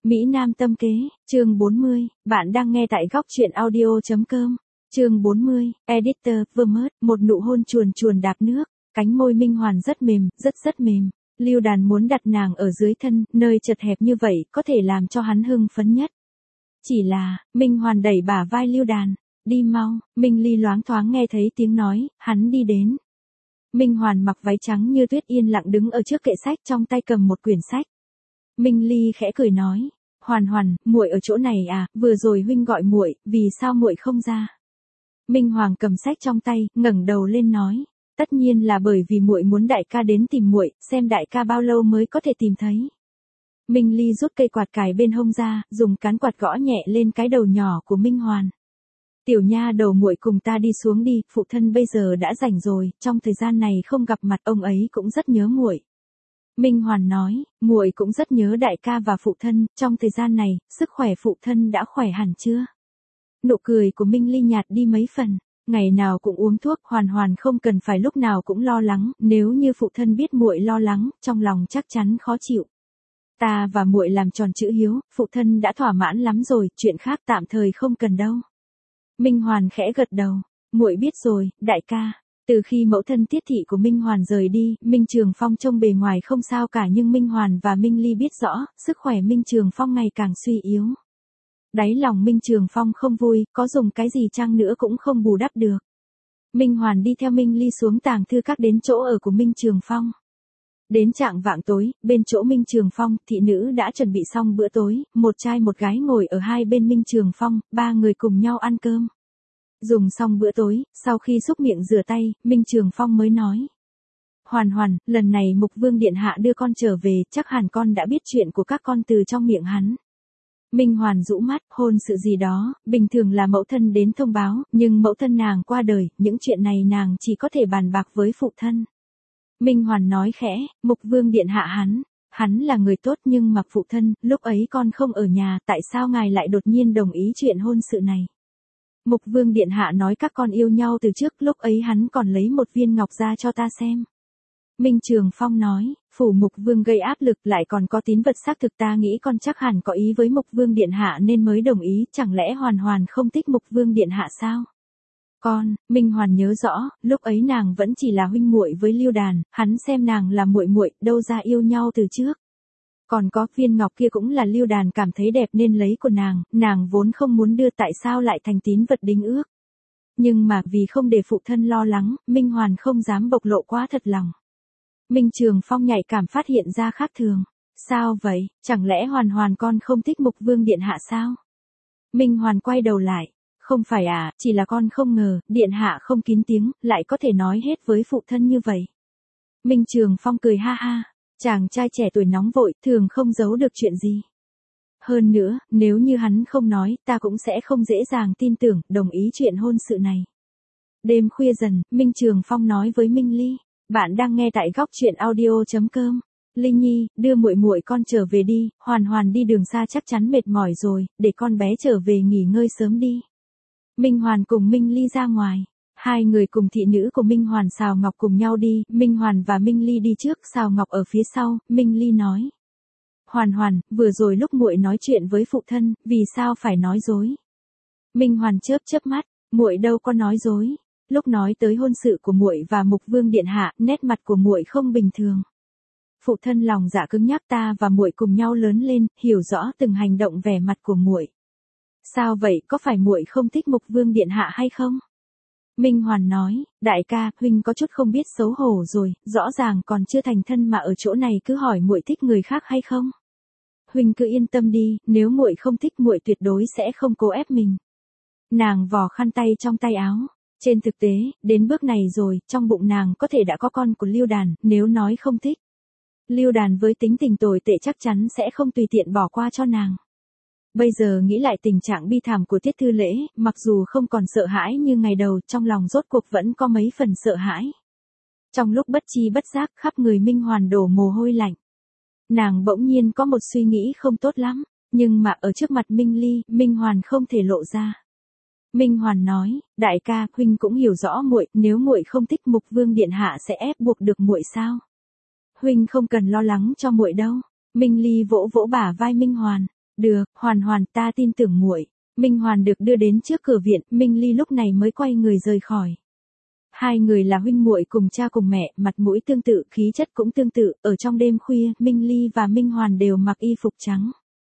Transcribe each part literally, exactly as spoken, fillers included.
Mỹ Nam tâm kế, chương bốn mươi, bạn đang nghe tại góc truyện audio chấm com. Chương bốn mươi, Editor, Vermont, một nụ hôn chuồn chuồn đạp nước, cánh môi Minh Hoàn rất mềm, rất rất mềm. Lưu Đàn muốn đặt nàng ở dưới thân, nơi chật hẹp như vậy, có thể làm cho hắn hưng phấn nhất. Chỉ là, Minh Hoàn đẩy bả vai Lưu Đàn, đi mau. Minh Ly loáng thoáng nghe thấy tiếng nói, hắn đi đến. Minh Hoàn mặc váy trắng như tuyết yên lặng đứng ở trước kệ sách, trong tay cầm một quyển sách. Minh Ly khẽ cười nói, Hoàn Hoàn, muội ở chỗ này à, vừa rồi huynh gọi muội, vì sao muội không ra? Minh Hoàng cầm sách trong tay, ngẩng đầu lên nói, tất nhiên là bởi vì muội muốn đại ca đến tìm muội, xem đại ca bao lâu mới có thể tìm thấy. Minh Ly rút cây quạt cài bên hông ra, dùng cán quạt gõ nhẹ lên cái đầu nhỏ của Minh Hoàn. Tiểu nha đầu, muội cùng ta đi xuống đi, phụ thân bây giờ đã rảnh rồi, trong thời gian này không gặp mặt ông ấy cũng rất nhớ muội. Minh Hoàn nói, muội cũng rất nhớ đại ca và phụ thân, trong thời gian này, sức khỏe phụ thân đã khỏe hẳn chưa? Nụ cười của Minh Ly nhạt đi mấy phần, ngày nào cũng uống thuốc, Hoàn Hoàn không cần phải lúc nào cũng lo lắng, nếu như phụ thân biết muội lo lắng, trong lòng chắc chắn khó chịu. Ta và muội làm tròn chữ hiếu, phụ thân đã thỏa mãn lắm rồi, chuyện khác tạm thời không cần đâu. Minh Hoàn khẽ gật đầu, muội biết rồi, đại ca. Từ khi mẫu thân Tiết thị của Minh Hoàn rời đi, Minh Trường Phong trông bề ngoài không sao cả, nhưng Minh Hoàn và Minh Ly biết rõ, sức khỏe Minh Trường Phong ngày càng suy yếu. Đáy lòng Minh Trường Phong không vui, có dùng cái gì chăng nữa cũng không bù đắp được. Minh Hoàn đi theo Minh Ly xuống tàng thư các đến chỗ ở của Minh Trường Phong. Đến chạng vạng tối, bên chỗ Minh Trường Phong, thị nữ đã chuẩn bị xong bữa tối, một trai một gái ngồi ở hai bên Minh Trường Phong, ba người cùng nhau ăn cơm. Dùng xong bữa tối, sau khi xúc miệng rửa tay, Minh Trường Phong mới nói. Hoàn Hoàn, lần này Mục Vương Điện Hạ đưa con trở về, chắc hẳn con đã biết chuyện của các con từ trong miệng hắn. Minh Hoàn rũ mắt, hôn sự gì đó, bình thường là mẫu thân đến thông báo, nhưng mẫu thân nàng qua đời, những chuyện này nàng chỉ có thể bàn bạc với phụ thân. Minh Hoàn nói khẽ, Mục Vương Điện Hạ hắn, hắn là người tốt nhưng mà phụ thân, lúc ấy con không ở nhà, tại sao ngài lại đột nhiên đồng ý chuyện hôn sự này? Mục Vương Điện Hạ nói các con yêu nhau từ trước, lúc ấy hắn còn lấy một viên ngọc ra cho ta xem. Minh Trường Phong nói, phủ Mục Vương gây áp lực lại còn có tín vật xác thực, ta nghĩ con chắc hẳn có ý với Mục Vương Điện Hạ nên mới đồng ý, chẳng lẽ Hoàn Hoàn không thích Mục Vương Điện Hạ sao? Con, Minh Hoàn nhớ rõ, lúc ấy nàng vẫn chỉ là huynh muội với Lưu Đàn, hắn xem nàng là muội muội, đâu ra yêu nhau từ trước. Còn có viên ngọc kia cũng là Lưu Đàn cảm thấy đẹp nên lấy của nàng, nàng vốn không muốn đưa, tại sao lại thành tín vật đính ước. Nhưng mà vì không để phụ thân lo lắng, Minh Hoàn không dám bộc lộ quá thật lòng. Minh Trường Phong nhạy cảm phát hiện ra khác thường. Sao vậy, chẳng lẽ Hoàn Hoàn con không thích Mục Vương Điện Hạ sao? Minh Hoàn quay đầu lại. Không phải à, chỉ là con không ngờ, Điện Hạ không kín tiếng, lại có thể nói hết với phụ thân như vậy. Minh Trường Phong cười ha ha. Chàng trai trẻ tuổi nóng vội, thường không giấu được chuyện gì. Hơn nữa, nếu như hắn không nói, ta cũng sẽ không dễ dàng tin tưởng, đồng ý chuyện hôn sự này. Đêm khuya dần, Minh Trường Phong nói với Minh Ly, bạn đang nghe tại góc truyện audio chấm com. Ly Nhi, đưa muội muội con trở về đi, Hoàn Hoàn đi đường xa chắc chắn mệt mỏi rồi, để con bé trở về nghỉ ngơi sớm đi. Minh Hoàn cùng Minh Ly ra ngoài. Hai người cùng thị nữ của Minh Hoàn Sào Ngọc cùng nhau đi, Minh Hoàn và Minh Ly đi trước, Sào Ngọc ở phía sau. Minh Ly nói, Hoàn Hoàn, vừa rồi lúc muội nói chuyện với phụ thân, vì sao phải nói dối? Minh Hoàn chớp chớp mắt, muội đâu có nói dối. Lúc nói tới hôn sự của muội và Mục Vương Điện Hạ, nét mặt của muội không bình thường. Phụ thân lòng dạ cứng nhắc, ta và muội cùng nhau lớn lên, hiểu rõ từng hành động vẻ mặt của muội. Sao vậy, có phải muội không thích Mục Vương Điện Hạ hay không? Minh Hoàn nói, đại ca, huynh có chút không biết xấu hổ rồi, rõ ràng còn chưa thành thân mà ở chỗ này cứ hỏi muội thích người khác hay không. Huynh cứ yên tâm đi, nếu muội không thích muội tuyệt đối sẽ không cố ép mình. Nàng vò khăn tay trong tay áo. Trên thực tế, đến bước này rồi, trong bụng nàng có thể đã có con của Lưu Đàn, nếu nói không thích. Lưu Đàn với tính tình tồi tệ chắc chắn sẽ không tùy tiện bỏ qua cho nàng. Bây giờ nghĩ lại tình trạng bi thảm của Tiết Thư Lễ, mặc dù không còn sợ hãi như ngày đầu, trong lòng rốt cuộc vẫn có mấy phần sợ hãi. Trong lúc bất chi bất giác, khắp người Minh Hoàn đổ mồ hôi lạnh. Nàng bỗng nhiên có một suy nghĩ không tốt lắm, nhưng mà ở trước mặt Minh Ly, Minh Hoàn không thể lộ ra. Minh Hoàn nói, đại ca, huynh cũng hiểu rõ muội, nếu muội không thích Mục Vương Điện Hạ sẽ ép buộc được muội sao? Huynh không cần lo lắng cho muội đâu. Minh Ly vỗ vỗ bả vai Minh Hoàn. Được, Hoàn Hoàn, ta tin tưởng muội. Minh Hoàn được đưa đến trước cửa viện, Minh Ly lúc này mới quay người rời khỏi. Hai người là huynh muội cùng cha cùng mẹ, mặt mũi tương tự, khí chất cũng tương tự, ở trong đêm khuya, Minh Ly và Minh Hoàn đều mặc y phục trắng.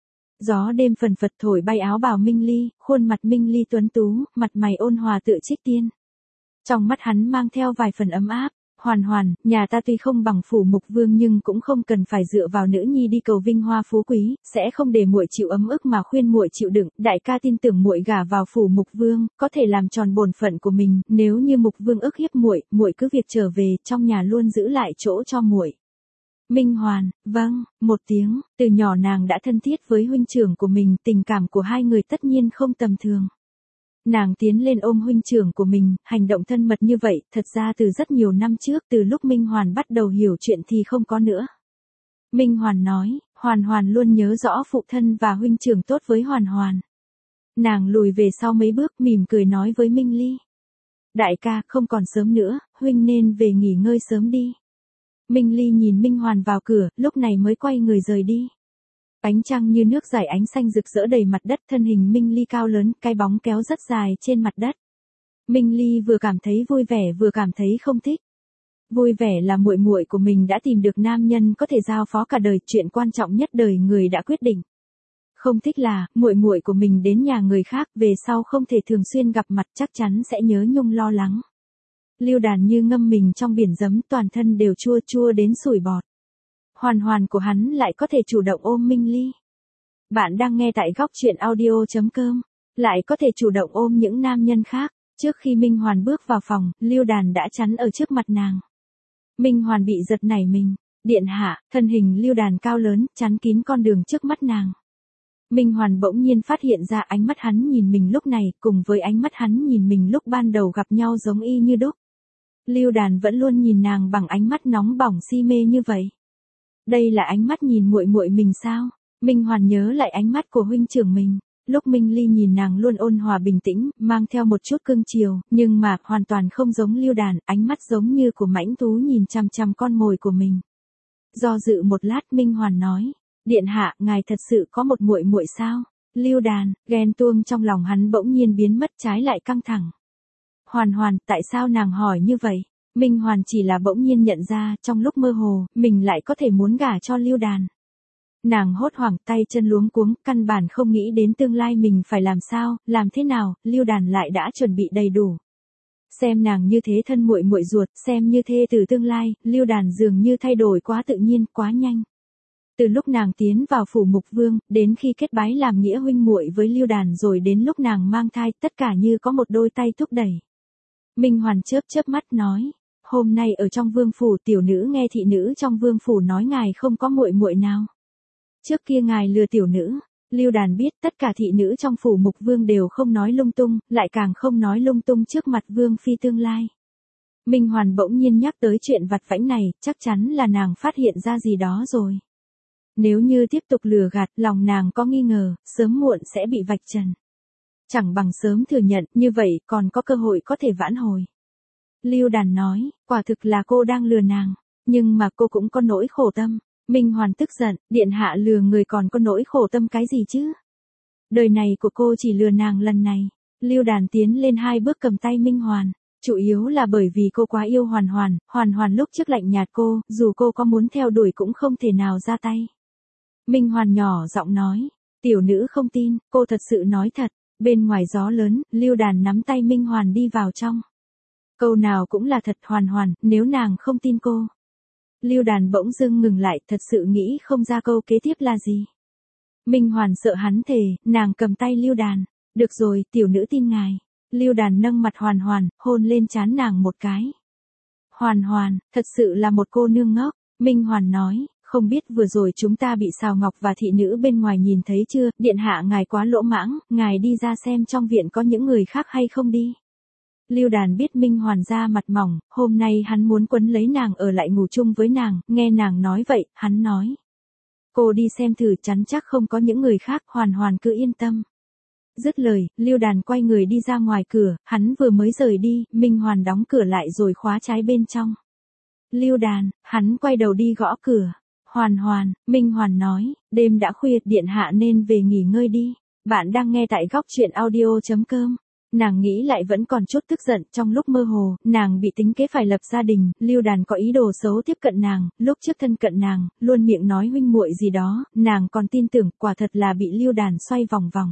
Gió đêm phần phật thổi bay áo bào Minh Ly, khuôn mặt Minh Ly tuấn tú, mặt mày ôn hòa tựa trích tiên. Trong mắt hắn mang theo vài phần ấm áp. Hoàn Hoàn, nhà ta tuy không bằng phủ mục vương nhưng cũng không cần phải dựa vào nữ nhi đi cầu vinh hoa phú quý, sẽ không để muội chịu ấm ức mà khuyên muội chịu đựng. Đại ca tin tưởng muội gả vào phủ mục vương, có thể làm tròn bổn phận của mình. Nếu như mục vương ức hiếp muội, muội cứ việc trở về, trong nhà luôn giữ lại chỗ cho muội. Minh Hoàn, vâng, một tiếng. Từ nhỏ nàng đã thân thiết với huynh trưởng của mình, tình cảm của hai người tất nhiên không tầm thường. Nàng tiến lên ôm huynh trưởng của mình, hành động thân mật như vậy, thật ra từ rất nhiều năm trước, từ lúc Minh Hoàn bắt đầu hiểu chuyện thì không có nữa. Minh Hoàn nói, Hoàn Hoàn luôn nhớ rõ phụ thân và huynh trưởng tốt với Hoàn Hoàn. Nàng lùi về sau mấy bước, mỉm cười nói với Minh Ly. Đại ca, không còn sớm nữa, huynh nên về nghỉ ngơi sớm đi. Minh Ly nhìn Minh Hoàn vào cửa, lúc này mới quay người rời đi. Ánh trăng như nước rải ánh xanh rực rỡ đầy mặt đất, thân hình Minh Ly cao lớn, cái bóng kéo rất dài trên mặt đất. Minh Ly vừa cảm thấy vui vẻ vừa cảm thấy không thích. Vui vẻ là muội muội của mình đã tìm được nam nhân có thể giao phó cả đời, chuyện quan trọng nhất đời người đã quyết định. Không thích là muội muội của mình đến nhà người khác, về sau không thể thường xuyên gặp mặt, chắc chắn sẽ nhớ nhung lo lắng. Lưu Đàn như ngâm mình trong biển giấm, toàn thân đều chua chua đến sủi bọt. Hoàn Hoàn của hắn lại có thể chủ động ôm Minh Ly. Bạn đang nghe tại góc truyện audio chấm com, lại có thể chủ động ôm những nam nhân khác. Trước khi Minh Hoàn bước vào phòng, Lưu Đàn đã chắn ở trước mặt nàng. Minh Hoàn bị giật nảy mình. Điện hạ, thân hình Lưu Đàn cao lớn, chắn kín con đường trước mắt nàng. Minh Hoàn bỗng nhiên phát hiện ra ánh mắt hắn nhìn mình lúc này, cùng với ánh mắt hắn nhìn mình lúc ban đầu gặp nhau giống y như đúc. Lưu Đàn vẫn luôn nhìn nàng bằng ánh mắt nóng bỏng si mê như vậy. Đây là ánh mắt nhìn muội muội mình sao? Minh Hoàn nhớ lại ánh mắt của huynh trưởng mình. Lúc Minh Ly nhìn nàng luôn ôn hòa bình tĩnh, mang theo một chút cương chiều, nhưng mà hoàn toàn không giống Lưu Đàn, ánh mắt giống như của mãnh thú nhìn chằm chằm con mồi của mình. Do dự một lát, Minh Hoàn nói, điện hạ, ngài thật sự có một muội muội sao? Lưu Đàn, ghen tuông trong lòng hắn bỗng nhiên biến mất, trái lại căng thẳng. Hoàn Hoàn, tại sao nàng hỏi như vậy? Minh Hoàn chỉ là bỗng nhiên nhận ra, trong lúc mơ hồ, mình lại có thể muốn gả cho Lưu Đàn. Nàng hốt hoảng, tay chân luống cuống, căn bản không nghĩ đến tương lai mình phải làm sao, làm thế nào, Lưu Đàn lại đã chuẩn bị đầy đủ. Xem nàng như thế thân muội muội ruột, xem như thê từ tương lai, Lưu Đàn dường như thay đổi quá tự nhiên, quá nhanh. Từ lúc nàng tiến vào phủ mục vương, đến khi kết bái làm nghĩa huynh muội với Lưu Đàn, rồi đến lúc nàng mang thai, tất cả như có một đôi tay thúc đẩy. Minh Hoàn chớp chớp mắt nói, hôm nay ở trong vương phủ, tiểu nữ nghe thị nữ trong vương phủ nói ngài không có muội muội nào. Trước kia ngài lừa tiểu nữ. Lưu Đàn biết tất cả thị nữ trong phủ mục vương đều không nói lung tung, lại càng không nói lung tung trước mặt vương phi tương lai. Minh Hoàn bỗng nhiên nhắc tới chuyện vặt vãnh này, chắc chắn là nàng phát hiện ra gì đó rồi. Nếu như tiếp tục lừa gạt, lòng nàng có nghi ngờ, sớm muộn sẽ bị vạch trần. Chẳng bằng sớm thừa nhận, như vậy còn có cơ hội có thể vãn hồi. Lưu Đàn nói, quả thực là cô đang lừa nàng, nhưng mà cô cũng có nỗi khổ tâm. Minh Hoàn tức giận, điện hạ lừa người còn có nỗi khổ tâm cái gì chứ? Đời này của cô chỉ lừa nàng lần này. Lưu Đàn tiến lên hai bước cầm tay Minh Hoàn. Chủ yếu là bởi vì cô quá yêu Hoàn Hoàn, Hoàn Hoàn lúc trước lạnh nhạt cô, dù cô có muốn theo đuổi cũng không thể nào ra tay. Minh Hoàn nhỏ giọng nói, tiểu nữ không tin, cô thật sự nói thật. Bên ngoài gió lớn, Lưu Đàn nắm tay Minh Hoàn đi vào trong. Câu nào cũng là thật, Hoàn Hoàn, nếu nàng không tin cô. Lưu Đàn bỗng dưng ngừng lại, thật sự nghĩ không ra câu kế tiếp là gì. Minh Hoàn sợ hắn thề, nàng cầm tay Lưu Đàn. Được rồi, tiểu nữ tin ngài. Lưu Đàn nâng mặt Hoàn Hoàn, hôn lên trán nàng một cái. Hoàn Hoàn, thật sự là một cô nương ngốc. Minh Hoàn nói, không biết vừa rồi chúng ta bị Sào Ngọc và thị nữ bên ngoài nhìn thấy chưa, điện hạ ngài quá lỗ mãng, ngài đi ra xem trong viện có những người khác hay không đi. Lưu Đàn biết Minh Hoàn ra mặt mỏng, hôm nay hắn muốn quấn lấy nàng ở lại ngủ chung với nàng, nghe nàng nói vậy, hắn nói. Cô đi xem thử, chắn chắc không có những người khác, Hoàn Hoàn cứ yên tâm. Dứt lời, Lưu Đàn quay người đi ra ngoài cửa, hắn vừa mới rời đi, Minh Hoàn đóng cửa lại rồi khóa trái bên trong. Lưu Đàn, hắn quay đầu đi gõ cửa. Hoàn Hoàn, Minh Hoàn nói, đêm đã khuya, điện hạ nên về nghỉ ngơi đi. Bạn đang nghe tại góc truyện audio.com. Nàng nghĩ lại vẫn còn chút tức giận, trong lúc mơ hồ, nàng bị tính kế phải lập gia đình, Lưu Đàn có ý đồ xấu tiếp cận nàng, lúc trước thân cận nàng, luôn miệng nói huynh muội gì đó, nàng còn tin tưởng, quả thật là bị Lưu Đàn xoay vòng vòng.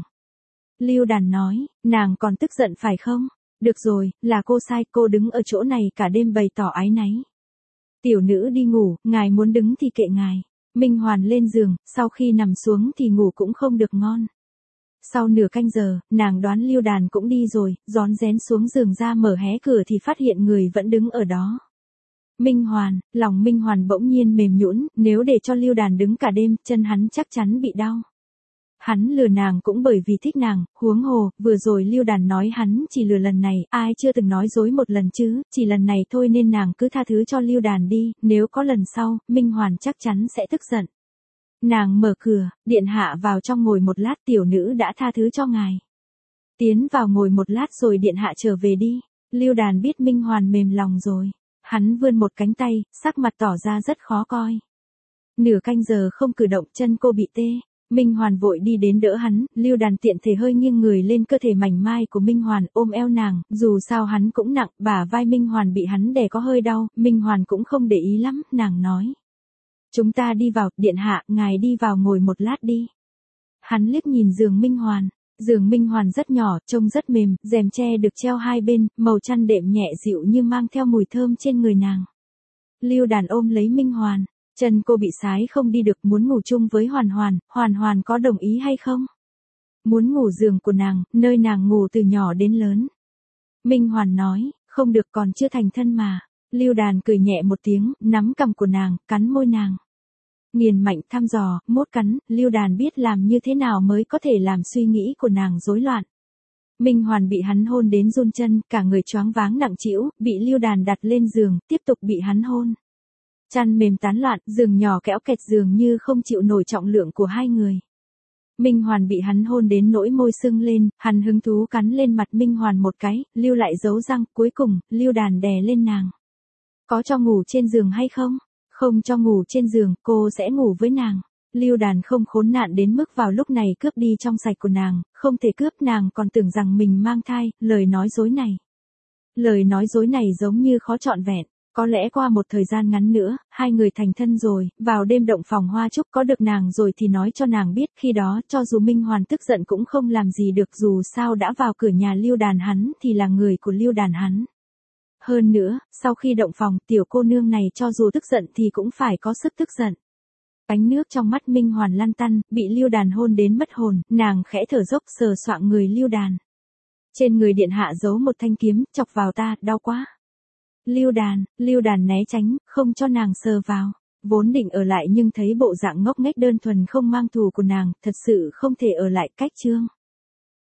Lưu Đàn nói, nàng còn tức giận phải không? Được rồi, là cô sai, cô đứng ở chỗ này cả đêm bày tỏ áy náy. Tiểu nữ đi ngủ, ngài muốn đứng thì kệ ngài. Minh Hoàn lên giường, sau khi nằm xuống thì ngủ cũng không được ngon. Sau nửa canh giờ, nàng đoán Lưu Đàn cũng đi rồi, rón rén xuống giường ra mở hé cửa thì phát hiện người vẫn đứng ở đó. Minh Hoàn, lòng Minh Hoàn bỗng nhiên mềm nhũn, nếu để cho Lưu Đàn đứng cả đêm, chân hắn chắc chắn bị đau. Hắn lừa nàng cũng bởi vì thích nàng, huống hồ, vừa rồi Lưu Đàn nói hắn chỉ lừa lần này, ai chưa từng nói dối một lần chứ, chỉ lần này thôi nên nàng cứ tha thứ cho Lưu Đàn đi, nếu có lần sau, Minh Hoàn chắc chắn sẽ tức giận. Nàng mở cửa, điện hạ vào trong ngồi một lát, tiểu nữ đã tha thứ cho ngài. Tiến vào ngồi một lát rồi điện hạ trở về đi. Lưu Đàn biết Minh Hoàn mềm lòng rồi. Hắn vươn một cánh tay, sắc mặt tỏ ra rất khó coi. Nửa canh giờ không cử động, chân cô bị tê. Minh Hoàn vội đi đến đỡ hắn, Lưu Đàn tiện thể hơi nghiêng người lên cơ thể mảnh mai của Minh Hoàn, ôm eo nàng, dù sao hắn cũng nặng, bả vai Minh Hoàn bị hắn đè có hơi đau, Minh Hoàn cũng không để ý lắm, nàng nói. Chúng ta đi vào, điện hạ, ngài đi vào ngồi một lát đi. Hắn liếc nhìn giường Minh Hoàn, giường Minh Hoàn rất nhỏ, trông rất mềm, rèm tre được treo hai bên, màu chăn đệm nhẹ dịu như mang theo mùi thơm trên người nàng. Lưu Đàn ôm lấy Minh Hoàn. Chân cô bị sái không đi được, muốn ngủ chung với Hoàn Hoàn, Hoàn Hoàn có đồng ý hay không? Muốn ngủ giường của nàng, nơi nàng ngủ từ nhỏ đến lớn. Minh Hoàn nói, không được, còn chưa thành thân mà. Lưu Đàn cười nhẹ một tiếng, nắm cằm của nàng, cắn môi nàng. Nghiền mạnh thăm dò, mốt cắn, Lưu Đàn biết làm như thế nào mới có thể làm suy nghĩ của nàng rối loạn. Minh Hoàn bị hắn hôn đến run chân, cả người choáng váng nặng trĩu, bị Lưu Đàn đặt lên giường, tiếp tục bị hắn hôn. Chăn mềm tán loạn, giường nhỏ kéo kẹt dường như không chịu nổi trọng lượng của hai người. Minh Hoàn bị hắn hôn đến nỗi môi sưng lên, hắn hứng thú cắn lên mặt Minh Hoàn một cái, lưu lại dấu răng, cuối cùng, Lưu Đàn đè lên nàng. Có cho ngủ trên giường hay không? Không cho ngủ trên giường, cô sẽ ngủ với nàng. Lưu Đàn không khốn nạn đến mức vào lúc này cướp đi trong sạch của nàng, không thể cướp, nàng còn tưởng rằng mình mang thai, lời nói dối này. Lời nói dối này giống như khó trọn vẹn. Có lẽ qua một thời gian ngắn nữa, hai người thành thân rồi, vào đêm động phòng hoa trúc có được nàng rồi thì nói cho nàng biết, khi đó, cho dù Minh Hoàn tức giận cũng không làm gì được, dù sao đã vào cửa nhà Lưu Đàn hắn thì là người của Lưu Đàn hắn. Hơn nữa, sau khi động phòng, tiểu cô nương này cho dù tức giận thì cũng phải có sức tức giận. Ánh nước trong mắt Minh Hoàn lăn tăn, bị Lưu Đàn hôn đến mất hồn, nàng khẽ thở dốc sờ soạng người Lưu Đàn. Trên người điện hạ giấu một thanh kiếm, chọc vào ta, đau quá. Lưu Đàn, Lưu Đàn né tránh, không cho nàng sờ vào. Vốn định ở lại nhưng thấy bộ dạng ngốc nghếch đơn thuần không mang thù của nàng, thật sự không thể ở lại, cách chương.